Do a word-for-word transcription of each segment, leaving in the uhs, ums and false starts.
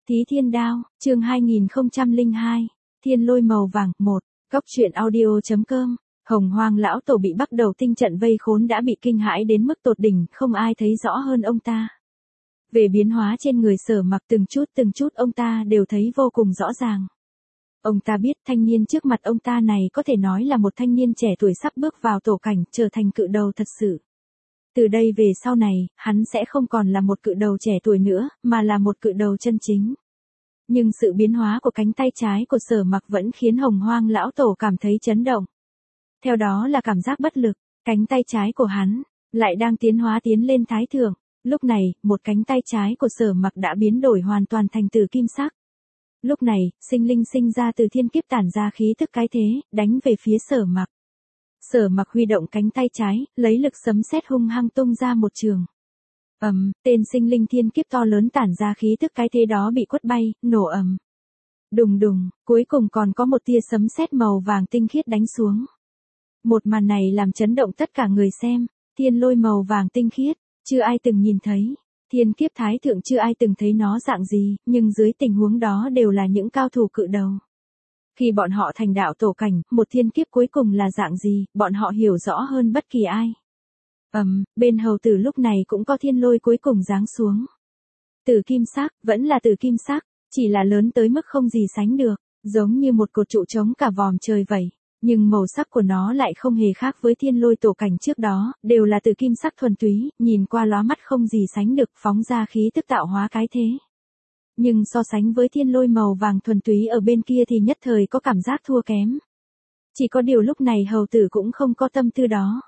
Thí Thiên Đao, chương hai nghìn không trăm lẻ hai, Thiên Lôi Màu Vàng, một, Cốc truyện audio.com, Hồng Hoang lão tổ bị bắt đầu tinh trận vây khốn đã bị kinh hãi đến mức tột đỉnh, không ai thấy rõ hơn ông ta. Về biến hóa trên người Sở Mặc từng chút từng chút ông ta đều thấy vô cùng rõ ràng. Ông ta biết thanh niên trước mặt ông ta này có thể nói là một thanh niên trẻ tuổi sắp bước vào tổ cảnh, trở thành cự đầu thật sự. Từ đây về sau này, hắn sẽ không còn là một cự đầu trẻ tuổi nữa, mà là một cự đầu chân chính. Nhưng sự biến hóa của cánh tay trái của Sở Mặc vẫn khiến Hồng Hoang lão tổ cảm thấy chấn động. Theo đó là cảm giác bất lực, cánh tay trái của hắn lại đang tiến hóa tiến lên thái thượng. Lúc này, một cánh tay trái của Sở Mặc đã biến đổi hoàn toàn thành từ kim sắc. Lúc này, sinh linh sinh ra từ thiên kiếp tản ra khí tức cái thế, đánh về phía Sở Mặc. Sở Mặc huy động cánh tay trái, lấy lực sấm sét hung hăng tung ra một trường. Ầm, um, tên sinh linh thiên kiếp to lớn tản ra khí tức cái thế đó bị quất bay, nổ ầm. Đùng đùng, cuối cùng còn có một tia sấm sét màu vàng tinh khiết đánh xuống. Một màn này làm chấn động tất cả người xem, thiên lôi màu vàng tinh khiết, chưa ai từng nhìn thấy. Thiên kiếp thái thượng chưa ai từng thấy nó dạng gì, nhưng dưới tình huống đó đều là những cao thủ cự đầu. Khi bọn họ thành đạo tổ cảnh, một thiên kiếp cuối cùng là dạng gì, bọn họ hiểu rõ hơn bất kỳ ai. Ầm, um, bên hầu tử lúc này cũng có thiên lôi cuối cùng giáng xuống. Từ kim sắc, vẫn là từ kim sắc, chỉ là lớn tới mức không gì sánh được, giống như một cột trụ trống cả vòm trời vậy. Nhưng màu sắc của nó lại không hề khác với thiên lôi tổ cảnh trước đó, đều là từ kim sắc thuần túy, nhìn qua lóa mắt không gì sánh được, phóng ra khí tức tạo hóa cái thế. Nhưng so sánh với thiên lôi màu vàng thuần túy ở bên kia thì nhất thời có cảm giác thua kém. Chỉ có điều lúc này hầu tử cũng không có tâm tư đó.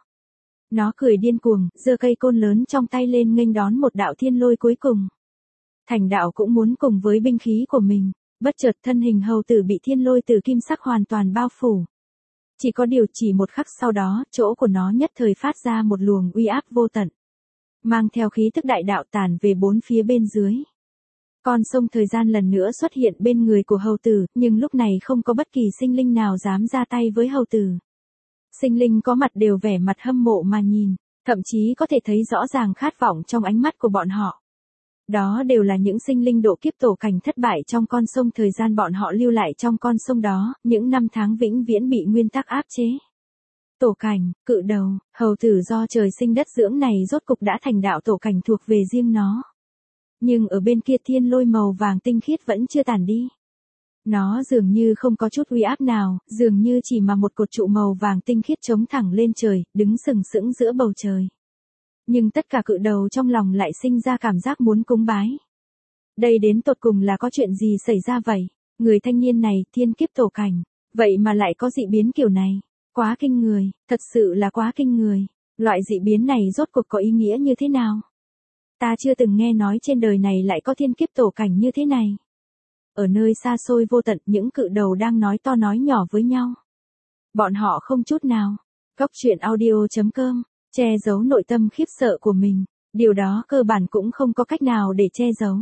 Nó cười điên cuồng, giơ cây côn lớn trong tay lên nghênh đón một đạo thiên lôi cuối cùng. Thành đạo cũng muốn cùng với binh khí của mình, bất chợt thân hình hầu tử bị thiên lôi từ kim sắc hoàn toàn bao phủ. Chỉ có điều chỉ một khắc sau đó, chỗ của nó nhất thời phát ra một luồng uy áp vô tận. Mang theo khí tức đại đạo tản về bốn phía bên dưới. Con sông thời gian lần nữa xuất hiện bên người của hầu tử, nhưng lúc này không có bất kỳ sinh linh nào dám ra tay với hầu tử. Sinh linh có mặt đều vẻ mặt hâm mộ mà nhìn, thậm chí có thể thấy rõ ràng khát vọng trong ánh mắt của bọn họ. Đó đều là những sinh linh độ kiếp tổ cảnh thất bại trong con sông thời gian bọn họ lưu lại trong con sông đó, những năm tháng vĩnh viễn bị nguyên tắc áp chế. Tổ cảnh, cự đầu, hầu tử do trời sinh đất dưỡng này rốt cục đã thành đạo tổ cảnh thuộc về riêng nó. Nhưng ở bên kia thiên lôi màu vàng tinh khiết vẫn chưa tàn đi. Nó dường như không có chút uy áp nào, dường như chỉ mà một cột trụ màu vàng tinh khiết chống thẳng lên trời, đứng sừng sững giữa bầu trời. Nhưng tất cả cự đầu trong lòng lại sinh ra cảm giác muốn cúng bái. Đây đến tột cùng là có chuyện gì xảy ra vậy? Người thanh niên này, thiên kiếp tổ cảnh, vậy mà lại có dị biến kiểu này. Quá kinh người, thật sự là quá kinh người. Loại dị biến này rốt cuộc có ý nghĩa như thế nào? Ta chưa từng nghe nói trên đời này lại có thiên kiếp tổ cảnh như thế này. Ở nơi xa xôi vô tận, những cự đầu đang nói to nói nhỏ với nhau. Bọn họ không chút nào. Cốc truyện audio.com, che giấu nội tâm khiếp sợ của mình. Điều đó cơ bản cũng không có cách nào để che giấu.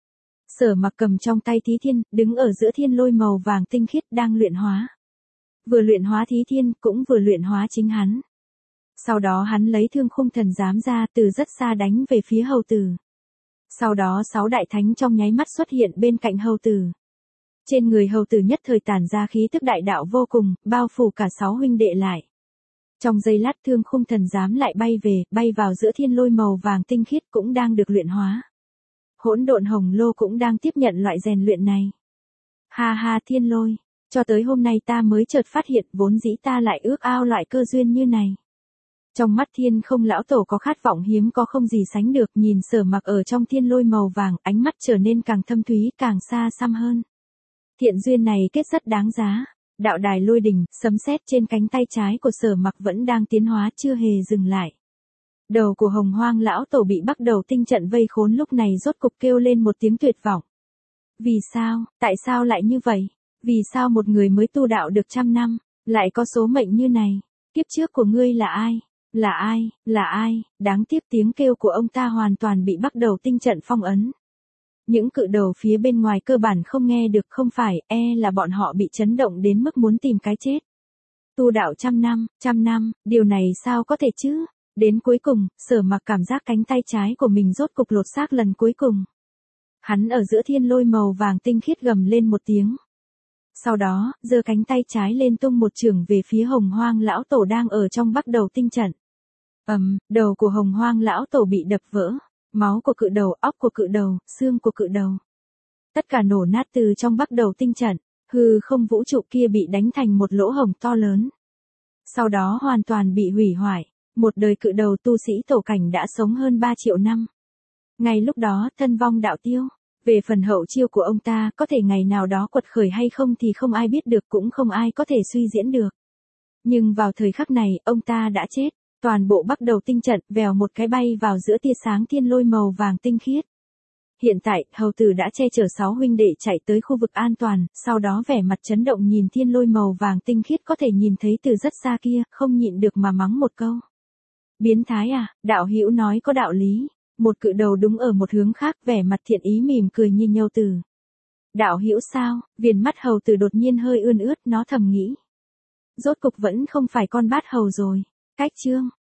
Sở Mặc cầm trong tay Thí Thiên, đứng ở giữa thiên lôi màu vàng tinh khiết đang luyện hóa. Vừa luyện hóa Thí Thiên, cũng vừa luyện hóa chính hắn. Sau đó hắn lấy Thương Khung Thần Giám ra, từ rất xa đánh về phía hầu tử. Sau đó sáu đại thánh trong nháy mắt xuất hiện bên cạnh hầu tử. Trên người hầu tử nhất thời tản ra khí tức đại đạo vô cùng, bao phủ cả sáu huynh đệ lại. Trong giây lát Thương Khung Thần Giám lại bay về, bay vào giữa thiên lôi màu vàng tinh khiết cũng đang được luyện hóa. Hỗn độn hồng lô cũng đang tiếp nhận loại rèn luyện này. Ha ha thiên lôi, cho tới hôm nay ta mới chợt phát hiện vốn dĩ ta lại ước ao loại cơ duyên như này. Trong mắt Thiên Không lão tổ có khát vọng hiếm có không gì sánh được, nhìn Sở Mặc ở trong thiên lôi màu vàng, ánh mắt trở nên càng thâm thúy, càng xa xăm hơn. Thiện duyên này kết rất đáng giá. Đạo đài lôi đỉnh, sấm sét trên cánh tay trái của Sở Mặc vẫn đang tiến hóa, chưa hề dừng lại. Đầu của Hồng Hoang lão tổ bị bắt đầu tinh trận vây khốn lúc này rốt cục kêu lên một tiếng tuyệt vọng. Vì sao, tại sao lại như vậy? Vì sao một người mới tu đạo được trăm năm, lại có số mệnh như này? Kiếp trước của ngươi là ai? Là ai, là ai? Đáng tiếc tiếng kêu của ông ta hoàn toàn bị bắt đầu tinh trận phong ấn. Những cự đầu phía bên ngoài cơ bản không nghe được, không phải, e là bọn họ bị chấn động đến mức muốn tìm cái chết. Tu đạo trăm năm, trăm năm, điều này sao có thể chứ? Đến cuối cùng, Sở Mặc cảm giác cánh tay trái của mình rốt cục lột xác lần cuối cùng. Hắn ở giữa thiên lôi màu vàng tinh khiết gầm lên một tiếng. Sau đó, giơ cánh tay trái lên tung một chưởng về phía Hồng Hoang lão tổ đang ở trong Bắc Đầu tinh trận. Ầm, đầu của Hồng Hoang lão tổ bị đập vỡ, máu của cự đầu, óc của cự đầu, xương của cự đầu, tất cả nổ nát từ trong Bắc Đầu tinh trận, hư không vũ trụ kia bị đánh thành một lỗ hổng to lớn. Sau đó hoàn toàn bị hủy hoại, một đời cự đầu tu sĩ tổ cảnh đã sống hơn ba triệu năm. Ngay lúc đó thân vong đạo tiêu, về phần hậu chiêu của ông ta có thể ngày nào đó quật khởi hay không thì không ai biết được, cũng không ai có thể suy diễn được. Nhưng vào thời khắc này ông ta đã chết, toàn bộ Bắc Đầu tinh trận vèo một cái bay vào giữa tia sáng thiên lôi màu vàng tinh khiết. Hiện tại, hầu tử đã che chở sáu huynh đệ chạy tới khu vực an toàn, sau đó vẻ mặt chấn động nhìn thiên lôi màu vàng tinh khiết có thể nhìn thấy từ rất xa kia, không nhịn được mà mắng một câu. Biến thái à, đạo hữu nói có đạo lý. Một cự đầu đúng ở một hướng khác vẻ mặt thiện ý mỉm cười nhìn Nhâu Tử. Đạo hữu sao, viền mắt hầu tử đột nhiên hơi ươn ướt, nó thầm nghĩ. Rốt cục vẫn không phải con bát hầu rồi. Cách chương.